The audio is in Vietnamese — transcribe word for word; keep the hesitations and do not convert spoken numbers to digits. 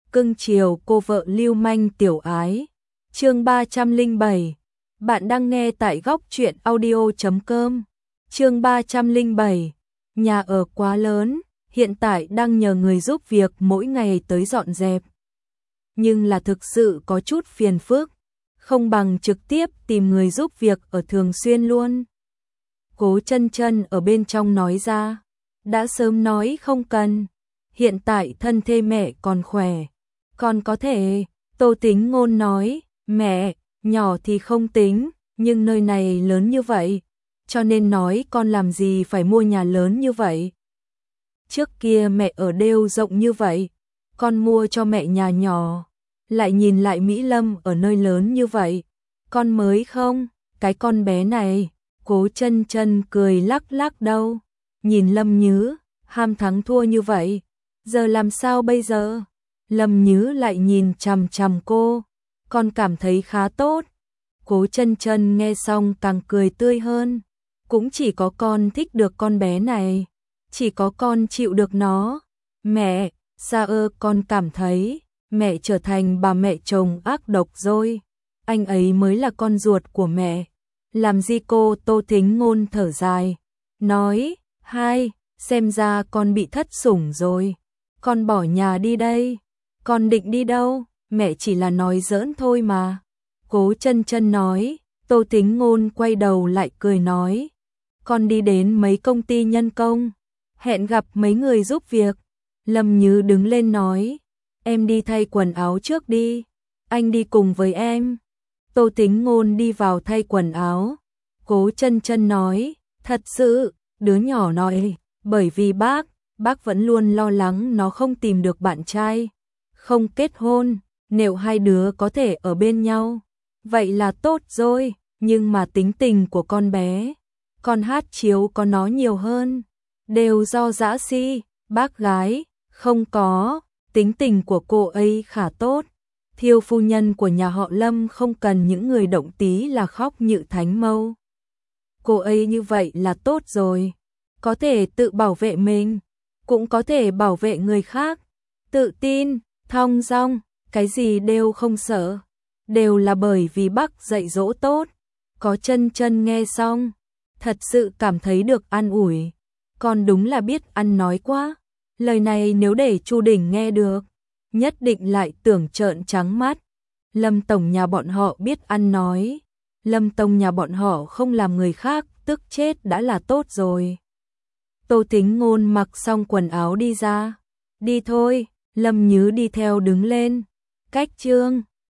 cưng chiều cô vợ lưu manh tiểu ái. Chương ba trăm lẻ bảy. Bạn đang nghe tại góc truyện audio chấm com. Chương ba trăm lẻ bảy. Nhà ở quá lớn, hiện tại đang nhờ người giúp việc mỗi ngày tới dọn dẹp. Nhưng là thực sự có chút phiền phức, không bằng trực tiếp tìm người giúp việc ở thường xuyên luôn. Cố Chân Chân ở bên trong nói ra, đã sớm nói không cần, hiện tại thân thể mẹ còn khỏe, còn có thể. Tô Tính Ngôn nói, mẹ, nhỏ thì không tính, nhưng nơi này lớn như vậy, cho nên nói con làm gì phải mua nhà lớn như vậy. Trước kia mẹ ở đều rộng như vậy, con mua cho mẹ nhà nhỏ, lại nhìn lại Mỹ Lâm ở nơi lớn như vậy, con mới không, cái con bé này. Cố Chân Chân cười lắc lắc đầu, nhìn Lâm Nhứ, ham thắng thua như vậy, giờ làm sao bây giờ? Lâm Nhứ lại nhìn chằm chằm cô, con cảm thấy khá tốt. Cố Chân Chân nghe xong càng cười tươi hơn, cũng chỉ có con thích được con bé này, chỉ có con chịu được nó. Mẹ, sao ơ con cảm thấy mẹ trở thành bà mẹ chồng ác độc rồi, anh ấy mới là con ruột của mẹ. Làm gì cô? Tô Tính Ngôn thở dài, nói, hai, xem ra con bị thất sủng rồi, con bỏ nhà đi đây. Con định đi đâu? Mẹ chỉ là nói giỡn thôi mà. Cố Chân Chân nói. Tô Tính Ngôn quay đầu lại cười nói, con đi đến mấy công ty nhân công, hẹn gặp mấy người giúp việc. Lâm Như đứng lên nói, em đi thay quần áo trước đi, anh đi cùng với em. Tô Tính Ngôn đi vào thay quần áo. Cố Chân Chân nói, thật sự, đứa nhỏ nói, bởi vì bác, bác vẫn luôn lo lắng nó không tìm được bạn trai, không kết hôn, nếu hai đứa có thể ở bên nhau, vậy là tốt rồi, nhưng mà tính tình của con bé, con hát chiếu có nó nhiều hơn, đều do Dã Si, bác gái, không có, tính tình của cô ấy khá tốt. Thiêu phu nhân của nhà họ Lâm không cần những người động tí là khóc như thánh mâu. Cô ấy như vậy là tốt rồi, có thể tự bảo vệ mình, cũng có thể bảo vệ người khác, tự tin, thong dong, cái gì đều không sợ, đều là bởi vì bác dạy dỗ tốt. Có Chân Chân nghe xong, thật sự cảm thấy được an ủi, con đúng là biết ăn nói quá, lời này nếu để Chu Đình nghe được, nhất định lại tưởng trợn trắng mắt. Lâm tổng nhà bọn họ biết ăn nói, Lâm tổng nhà bọn họ không làm người khác tức chết đã là tốt rồi. Tô Tính Ngôn mặc xong quần áo đi ra, đi thôi. Lâm Nhứ đi theo đứng lên, cách Trương